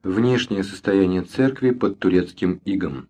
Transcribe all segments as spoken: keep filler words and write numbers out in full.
Внешнее состояние церкви под турецким игом.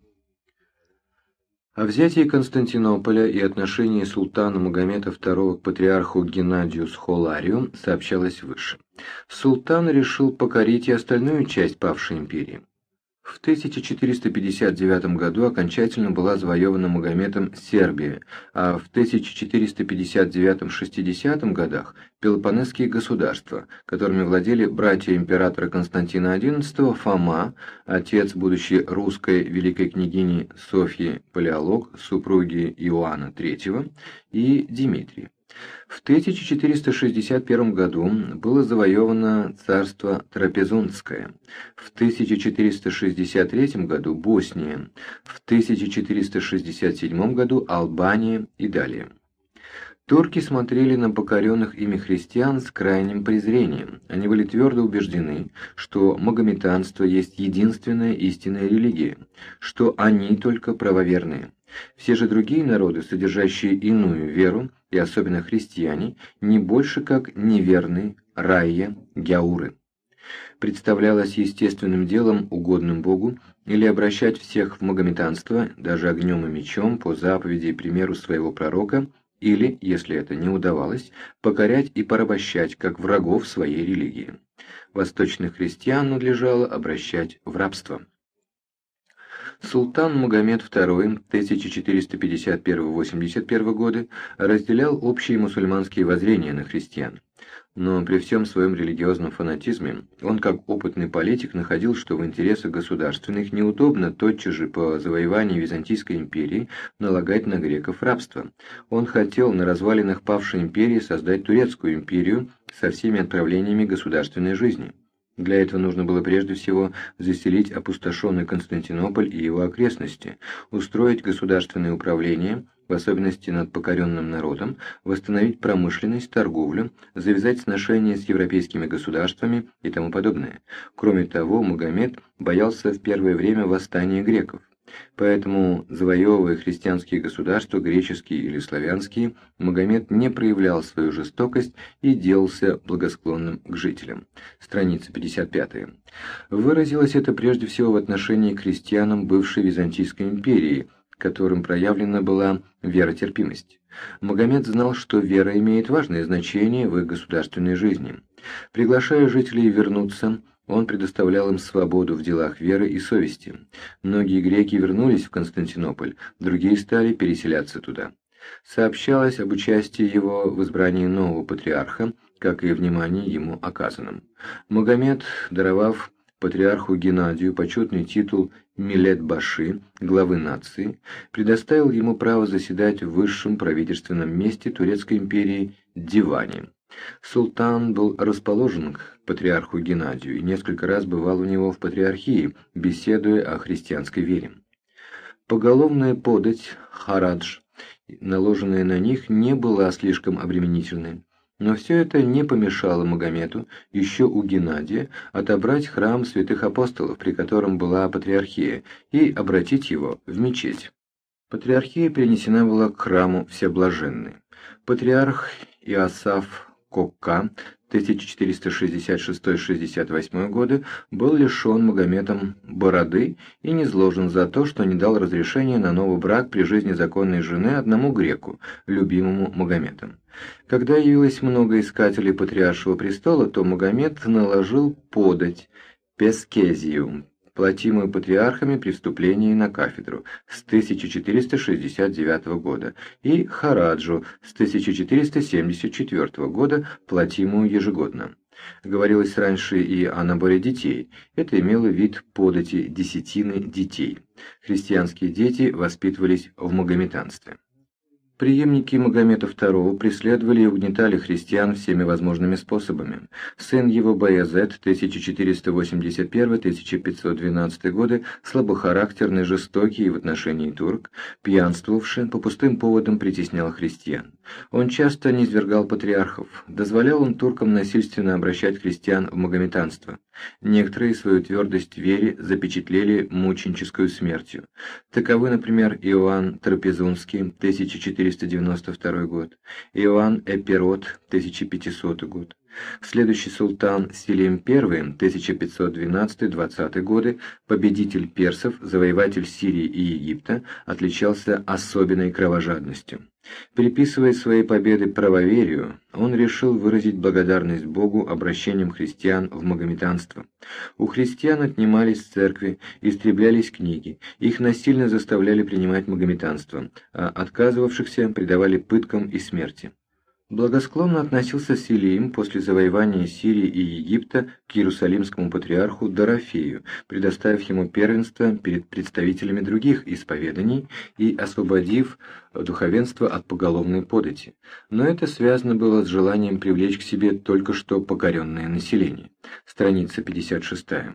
О взятии Константинополя и отношении султана Магомета второго к патриарху Геннадию Схоларию сообщалось выше. Султан решил покорить и остальную часть павшей империи. В тысяча четыреста пятьдесят девятом году окончательно была завоевана Магометом Сербия, а в тысяча четыреста пятьдесят девятом-шестидесятом годах Пелопоннесские государства, которыми владели братья императора Константина одиннадцатого, Фома, отец будущей русской великой княгини Софьи Палеолог, супруги Иоанна третьего, и Дмитрий. В тысяча четыреста шестьдесят первом году было завоевано царство Трапезундское, в тысяча четыреста шестьдесят третьем году Босния, в тысяча четыреста шестьдесят седьмом году Албания и далее. Турки смотрели на покоренных ими христиан с крайним презрением. Они были твердо убеждены, что магометанство есть единственная истинная религия, что они только правоверные. Все же другие народы, содержащие иную веру, и особенно христиане, не больше как неверные райя, гяуры. Представлялось естественным делом, угодным Богу, или обращать всех в магометанство, даже огнем и мечом, по заповеди и примеру своего пророка, или, если это не удавалось, покорять и порабощать, как врагов своей религии. Восточных христиан надлежало обращать в рабство. Султан Магомет второй тысяча четыреста пятьдесят первого — восемьдесят первого годы разделял общие мусульманские воззрения на христиан. Но при всем своем религиозном фанатизме он, как опытный политик, находил, что в интересах государственных неудобно тотчас же по завоевании Византийской империи налагать на греков рабство. Он хотел на развалинах павшей империи создать Турецкую империю со всеми отправлениями государственной жизни. Для этого нужно было прежде всего заселить опустошенный Константинополь и его окрестности, устроить государственное управление, в особенности над покоренным народом, восстановить промышленность, торговлю, завязать сношения с европейскими государствами и тому подобное. Кроме того, Магомет боялся в первое время восстания греков. Поэтому, завоевывая христианские государства, греческие или славянские, Магомет не проявлял свою жестокость и делался благосклонным к жителям. Страница пятьдесят пятая. Выразилось это прежде всего в отношении к христианам бывшей Византийской империи, которым проявлена была веротерпимость. Магомет знал, что вера имеет важное значение в их государственной жизни. Приглашая жителей вернуться, он предоставлял им свободу в делах веры и совести. Многие греки вернулись в Константинополь, другие стали переселяться туда. Сообщалось об участии его в избрании нового патриарха, как и внимании ему оказанном. Магомет, даровав патриарху Геннадию почетный титул Милет-Баши, главы нации, предоставил ему право заседать в высшем правительственном месте Турецкой империи Диване. Султан был расположен к патриарху Геннадию и несколько раз бывал у него в патриархии, беседуя о христианской вере. Поголовная подать, харадж, наложенная на них, не была слишком обременительной. Но все это не помешало Магомету еще у Геннадия отобрать храм святых апостолов, при котором была патриархия, и обратить его в мечеть. Патриархия перенесена была к храму Всеблаженной. Патриарх Иосаф Кокка тысяча четыреста шестьдесят шестой — шестьдесят восьмой годы был лишен Магометом бороды и низложен за то, что не дал разрешения на новый брак при жизни законной жены одному греку, любимому Магометом. Когда явилось много искателей патриаршего престола, то Магомет наложил подать пескезию, платимую патриархами при вступлении на кафедру с тысяча четыреста шестьдесят девятого года, и хараджу с тысяча четыреста семьдесят четвёртого года, платимую ежегодно. Говорилось раньше и о наборе детей. Это имело вид подати десятины детей. Христианские дети воспитывались в магометанстве. Преемники Магомета второго преследовали и угнетали христиан всеми возможными способами. Сын его Баязет тысяча четыреста восемьдесят первый — тысяча пятьсот двенадцатый годы, слабохарактерный, жестокий и в отношении турок, пьянствовавший, по пустым поводам притеснял христиан. Он часто низвергал патриархов, дозволял он туркам насильственно обращать христиан в магометанство. Некоторые свою твердость в вере запечатлели мученическую смертью. Таковы, например, Иоанн Трапезунский, тысяча четыреста девяносто второй год, Иоанн Эпирот, тысяча пятисотый год. Следующий султан Селим I, тысяча пятьсот двенадцатый — двадцатый годы, победитель персов, завоеватель Сирии и Египта, отличался особенной кровожадностью. Приписывая свои победы правоверию, он решил выразить благодарность Богу обращением христиан в магометанство. У христиан отнимались церкви, истреблялись книги, их насильно заставляли принимать магометанство, а отказывавшихся предавали пыткам и смерти. Благосклонно относился Селим после завоевания Сирии и Египта к иерусалимскому патриарху Дорофею, предоставив ему первенство перед представителями других исповеданий и освободив духовенство от поголовной подати. Но это связано было с желанием привлечь к себе только что покоренное население. Страница пятьдесят шестая.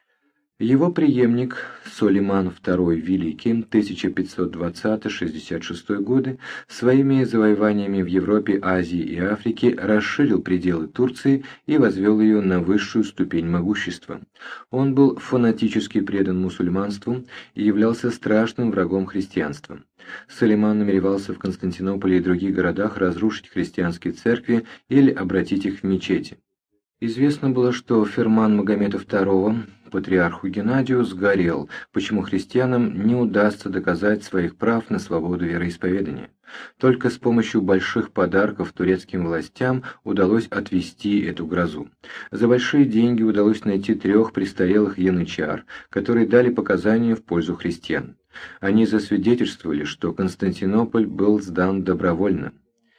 Его преемник Сулейман второй Великий, тысяча пятьсот двадцатый — шестьдесят шестой годы, своими завоеваниями в Европе, Азии и Африке расширил пределы Турции и возвел ее на высшую ступень могущества. Он был фанатически предан мусульманству и являлся страшным врагом христианства. Сулейман намеревался в Константинополе и других городах разрушить христианские церкви или обратить их в мечети. Известно было, что ферман Магомета второго, патриарху Геннадию, сгорел, почему христианам не удастся доказать своих прав на свободу вероисповедания. Только с помощью больших подарков турецким властям удалось отвести эту грозу. За большие деньги удалось найти трех престарелых янычар, которые дали показания в пользу христиан. Они засвидетельствовали, что Константинополь был сдан добровольно.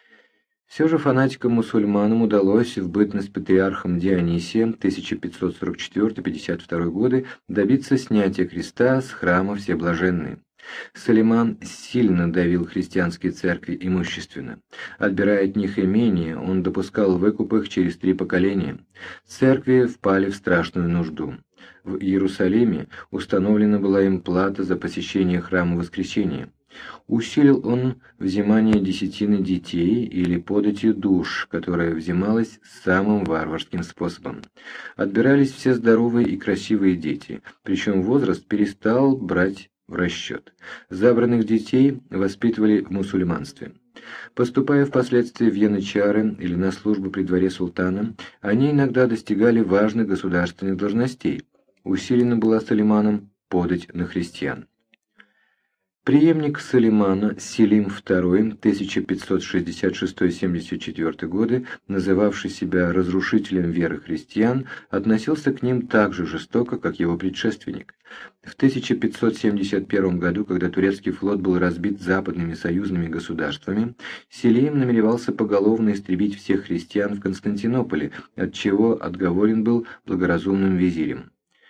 Все же фанатикам-мусульманам удалось в бытность патриархом Дионисием тысяча пятьсот сорок четвёртый — пятьдесят второй годы добиться снятия креста с храма Всеблаженной. Сулейман сильно давил христианские церкви имущественно. Отбирая от них имения, он допускал выкуп их через три поколения. Церкви впали в страшную нужду. В Иерусалиме установлена была им плата за посещение храма Воскресения. Усилил он взимание десятины детей или податью душ, которая взималась самым варварским способом. Отбирались все здоровые и красивые дети, причем возраст перестал брать в расчет. Забранных детей воспитывали в мусульманстве. Поступая впоследствии в янычары или на службу при дворе султана, они иногда достигали важных государственных должностей. Усилена была Сулейманом подать на христиан. Преемник Сулеймана Селим второй, тысяча пятьсот шестьдесят шестой — семьдесят четвёртый годы, называвший себя разрушителем веры христиан, относился к ним так же жестоко, как его предшественник. В тысяча пятьсот семьдесят первом году, когда турецкий флот был разбит западными союзными государствами, Селим намеревался поголовно истребить всех христиан в Константинополе, от чего отговорен был благоразумным визирем.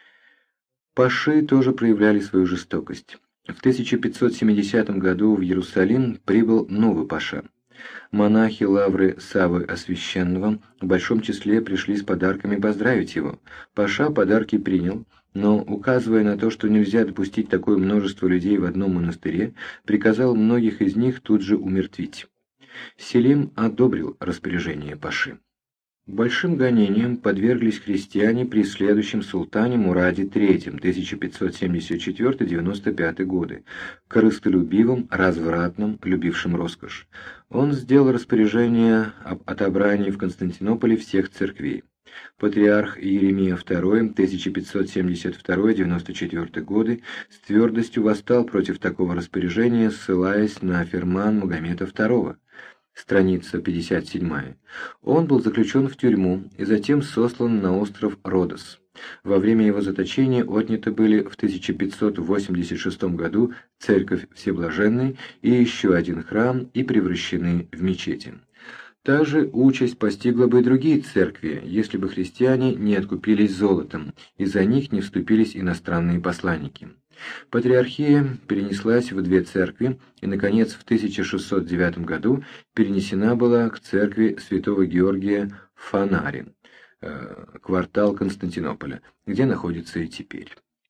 Паши тоже проявляли свою жестокость. В тысяча пятьсот семидесятом году в Иерусалим прибыл новый паша. Монахи лавры Саввы Освященного в большом числе пришли с подарками поздравить его. Паша подарки принял, но, указывая на то, что нельзя допустить такое множество людей в одном монастыре, приказал многих из них тут же умертвить. Селим одобрил распоряжение паши. Большим гонениям подверглись христиане при следующем султане Мураде третьем, тысяча пятьсот семьдесят четвёртый — девяносто пятый годы, корыстолюбивым, развратным, любившим роскошь. Он сделал распоряжение об отобрании в Константинополе всех церквей. Патриарх Иеремия второй, тысяча пятьсот семьдесят второй — девяносто четвёртый годы, с твердостью восстал против такого распоряжения, ссылаясь на ферман Магомета второго. Страница пятьдесят седьмая. Он был заключен в тюрьму и затем сослан на остров Родос. Во время его заточения отняты были в тысяча пятьсот восемьдесят шестом году церковь Всеблаженной и еще один храм и превращены в мечети. Также участь постигла бы и другие церкви, если бы христиане не откупились золотом, и за них не вступились иностранные посланники. Патриархия перенеслась в две церкви и, наконец, в тысяча шестьсот девятом году перенесена была к церкви святого Георгия в Фанаре, э, квартал Константинополя, где находится и теперь.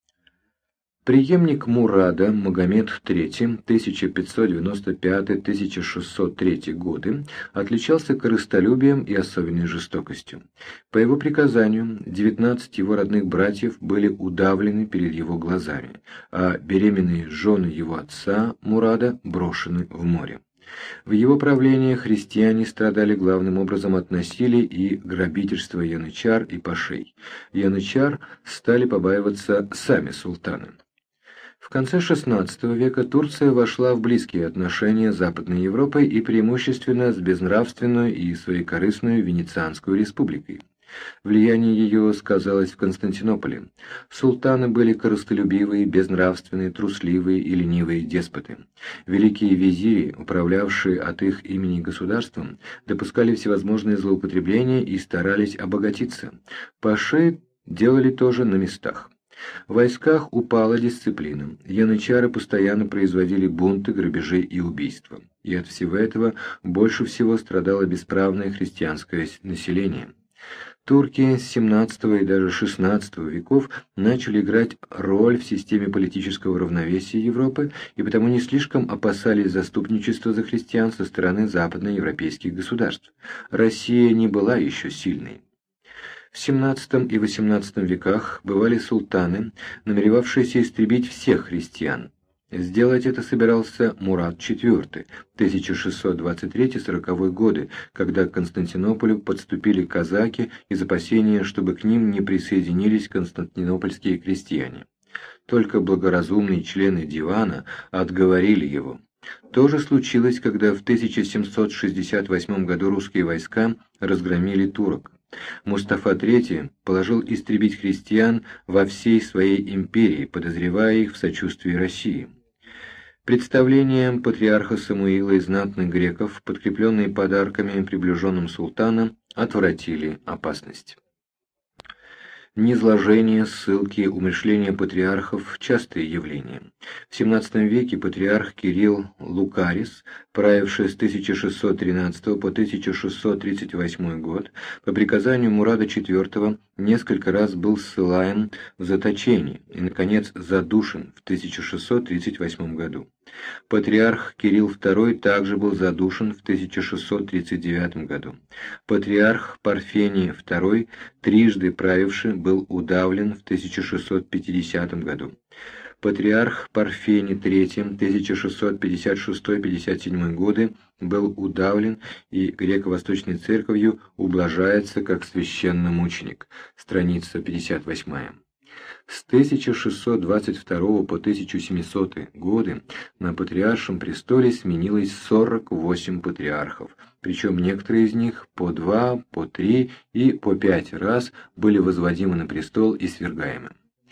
Преемник Мурада Магомед третий, тысяча пятьсот девяносто пятый — тысяча шестьсот третий годы, отличался корыстолюбием и особенной жестокостью. По его приказанию девятнадцать его родных братьев были удавлены перед его глазами, а беременные жены его отца Мурада брошены в море. В его правлении христиане страдали главным образом от насилия и грабительства янычар и пашей. Янычар стали побаиваться сами султаны. В конце шестнадцатого века Турция вошла в близкие отношения с Западной Европой и преимущественно с безнравственную и своекорыстную Венецианскую республикой. Влияние ее сказалось в Константинополе. Султаны были корыстолюбивые, безнравственные, трусливые и ленивые деспоты. Великие визири, управлявшие от их имени государством, допускали всевозможные злоупотребления и старались обогатиться. Паши делали то же на местах. В войсках упала дисциплина, янычары постоянно производили бунты, грабежи и убийства. И от всего этого больше всего страдало бесправное христианское население. Турки с семнадцатого и даже шестнадцатого веков начали играть роль в системе политического равновесия Европы и потому не слишком опасались заступничества за христиан со стороны западноевропейских государств. Россия не была еще сильной. В семнадцатом и восемнадцатом веках бывали султаны, намеревавшиеся истребить всех христиан. Сделать это собирался Мурад четвёртый, тысяча шестьсот двадцать третий — сороковой годы, когда к Константинополю подступили казаки из опасения, чтобы к ним не присоединились константинопольские крестьяне. Только благоразумные члены дивана отговорили его. То же случилось, когда в тысяча семьсот шестьдесят восьмом году русские войска разгромили турок. Мустафа третий положил истребить христиан во всей своей империи, подозревая их в сочувствии России. Представления патриарха Самуила и знатных греков, подкрепленные подарками приближенным султана, отвратили опасность. Низложение, ссылки, умерщвление патриархов – частые явления. В семнадцатом веке патриарх Кирилл Лукарис, правивший с тысяча шестьсот тринадцатого по тысяча шестьсот тридцать восьмой год, по приказанию Мурада четвёртого несколько раз был ссылаем в заточение и, наконец, задушен в тысяча шестьсот тридцать восьмом году. Патриарх Кирилл второй также был задушен в тысяча шестьсот тридцать девятом году. Патриарх Парфений второй, трижды правивший, был удавлен в тысяча шестьсот пятидесятом году. Патриарх Парфений третий, тысяча шестьсот пятьдесят шестой — пятьдесят седьмой годы, был удавлен и греко-восточной церковью ублажается как священномученик. Страница пятьдесят восьмая. С тысяча шестьсот двадцать второго по тысяча семисотые годы на патриаршем престоле сменилось сорок восемь патриархов, причем некоторые из них по два, по три и по пять раз были возводимы на престол и свергаемы.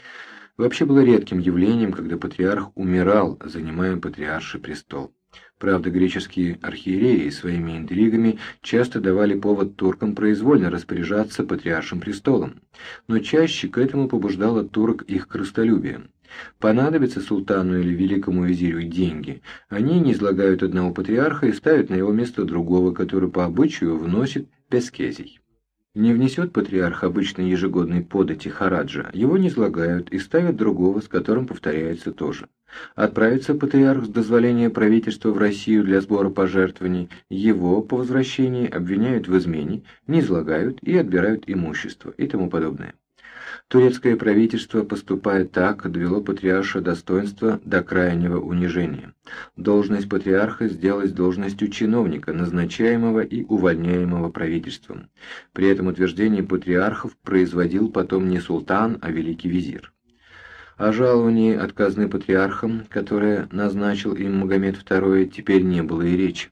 Вообще было редким явлением, когда патриарх умирал, занимая патриарший престол. Правда, греческие архиереи своими интригами часто давали повод туркам произвольно распоряжаться патриаршим престолом, но чаще к этому побуждало турок их корыстолюбие. Понадобится султану или великому визирю деньги, они низлагают одного патриарха и ставят на его место другого, который по обычаю вносит пескезий. Не внесет патриарх обычно ежегодной подати хараджа, его низлагают и ставят другого, с которым повторяется то же. Отправится патриарх с дозволения правительства в Россию для сбора пожертвований, его по возвращении обвиняют в измене, низлагают и отбирают имущество и тому подобное. Турецкое правительство, поступая так, довело патриарша достоинства до крайнего унижения. Должность патриарха сделалась должностью чиновника, назначаемого и увольняемого правительством. При этом утверждение патриархов производил потом не султан, а великий визир. О жаловании от казны патриархам, которое назначил им Магомед второй, теперь не было и речи.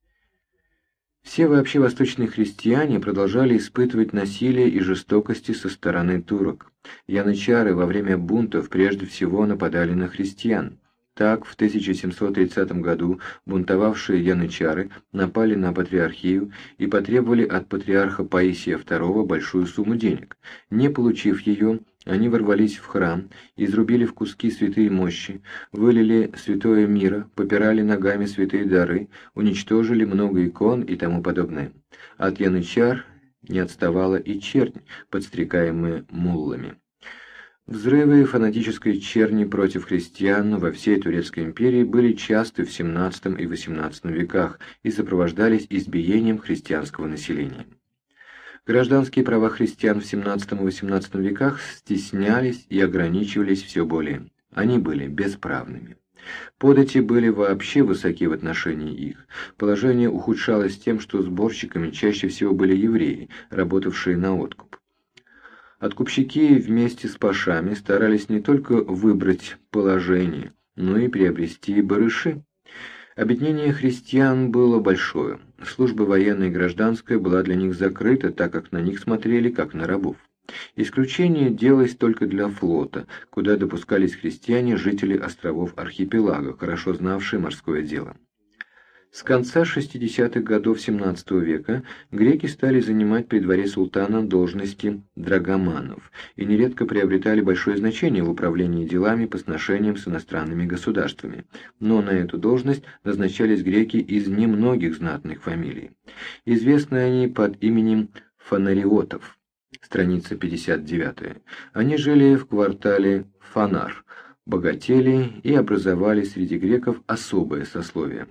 Все вообще восточные христиане продолжали испытывать насилие и жестокости со стороны турок. Янычары во время бунтов прежде всего нападали на христиан. Так, в тысяча семьсот тридцатом году бунтовавшие янычары напали на патриархию и потребовали от патриарха Паисия второго большую сумму денег. Не получив ее, они ворвались в храм, изрубили в куски святые мощи, вылили святое мира, попирали ногами святые дары, уничтожили много икон и тому подобное. От янычар не отставала и чернь, подстрекаемая муллами. Взрывы фанатической черни против христиан во всей Турецкой империи были часты в семнадцатом и восемнадцатом веках и сопровождались избиением христианского населения. Гражданские права христиан в семнадцатом и восемнадцатом веках стеснялись и ограничивались все более. Они были бесправными. Подати были вообще высоки в отношении их. Положение ухудшалось тем, что сборщиками чаще всего были евреи, работавшие на откуп. Откупщики вместе с пашами старались не только выбрать положение, но и приобрести барыши. Обеднение христиан было большое. Служба военная и гражданская была для них закрыта, так как на них смотрели как на рабов. Исключение делалось только для флота, куда допускались христиане, жители островов архипелага, хорошо знавшие морское дело. С конца шестидесятых годов семнадцатого века греки стали занимать при дворе султана должности драгоманов и нередко приобретали большое значение в управлении делами по сношениям с иностранными государствами, но на эту должность назначались греки из немногих знатных фамилий. Известны они под именем фонариотов. Страница пятьдесят девятая. Они жили в квартале Фанар, богатели и образовали среди греков особое сословие.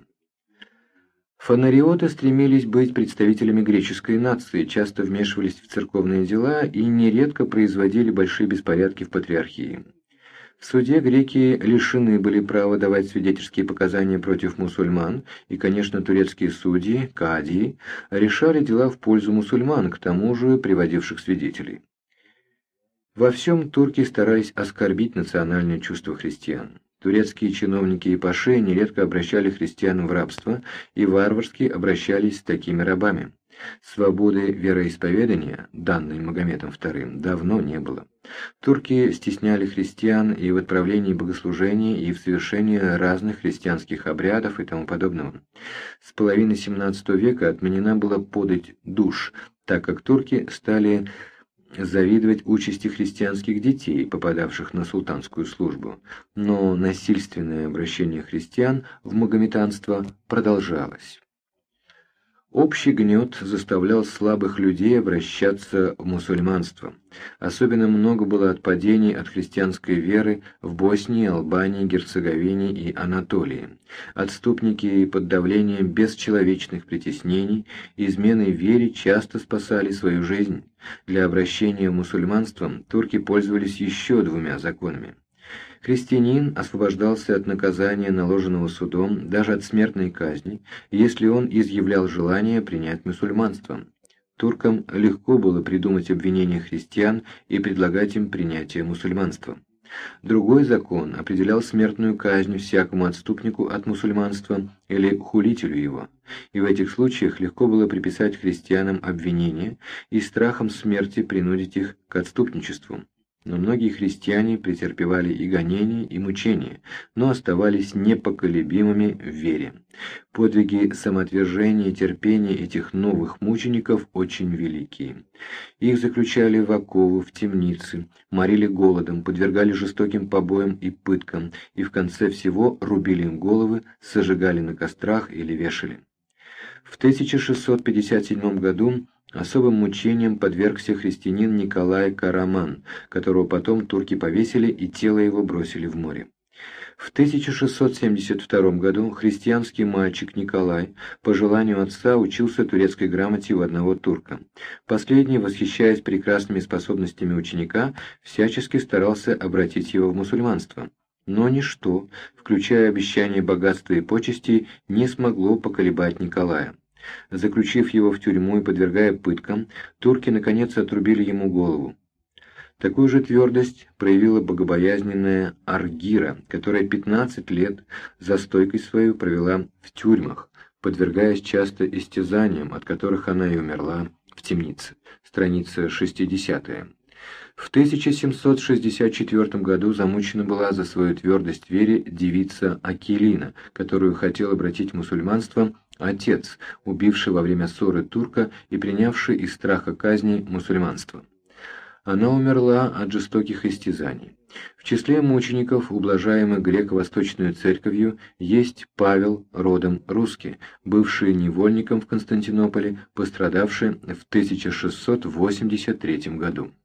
Фонариоты стремились быть представителями греческой нации, часто вмешивались в церковные дела и нередко производили большие беспорядки в патриархии. В суде греки лишены были права давать свидетельские показания против мусульман, и, конечно, турецкие судьи, кадии, решали дела в пользу мусульман, к тому же приводивших свидетелей. Во всем турки старались оскорбить национальное чувство христиан. Турецкие чиновники и паши нередко обращали христиан в рабство и варварски обращались с такими рабами. Свободы вероисповедания, данной Магометом вторым, давно не было. Турки стесняли христиан и в отправлении богослужений, и в совершении разных христианских обрядов и тому подобного. С половины семнадцатого века отменена была подать душ, так как турки стали завидовать участи христианских детей, попадавших на султанскую службу, но насильственное обращение христиан в магометанство продолжалось. Общий гнет заставлял слабых людей обращаться в мусульманство. Особенно много было отпадений от христианской веры в Боснии, Албании, Герцеговине и Анатолии. Отступники под давлением бесчеловечных притеснений, изменой вере часто спасали свою жизнь. Для обращения в мусульманство турки пользовались еще двумя законами. Христианин освобождался от наказания, наложенного судом, даже от смертной казни, если он изъявлял желание принять мусульманство. Туркам легко было придумать обвинения христиан и предлагать им принятие мусульманства. Другой закон определял смертную казнь всякому отступнику от мусульманства или хулителю его, и в этих случаях легко было приписать христианам обвинение и страхом смерти принудить их к отступничеству. Но многие христиане претерпевали и гонения, и мучения, но оставались непоколебимыми в вере. Подвиги самоотвержения и терпения этих новых мучеников очень велики. Их заключали в оковы, в темницы, морили голодом, подвергали жестоким побоям и пыткам, и в конце всего рубили им головы, сожигали на кострах или вешали. В тысяча шестьсот пятьдесят седьмом году особым мучением подвергся христианин Николай Караман, которого потом турки повесили и тело его бросили в море. В тысяча шестьсот семьдесят втором году христианский мальчик Николай по желанию отца учился турецкой грамоте у одного турка. Последний, восхищаясь прекрасными способностями ученика, всячески старался обратить его в мусульманство. Но ничто, включая обещание богатства и почестей, не смогло поколебать Николая. Заключив его в тюрьму и подвергая пыткам, турки наконец отрубили ему голову. Такую же твердость проявила богобоязненная Аргира, которая пятнадцать лет за стойкость свою провела в тюрьмах, подвергаясь часто истязаниям, от которых она и умерла в темнице. Страница шестидесятая. В тысяча семьсот шестьдесят четвёртом году замучена была за свою твердость в вере девица Акилина, которую хотел обратить в мусульманство отец, убивший во время ссоры турка и принявший из страха казни мусульманство. Она умерла от жестоких истязаний. В числе мучеников, ублажаемых греко-восточную церковью, есть Павел, родом русский, бывший невольником в Константинополе, пострадавший в тысяча шестьсот восемьдесят третьем году.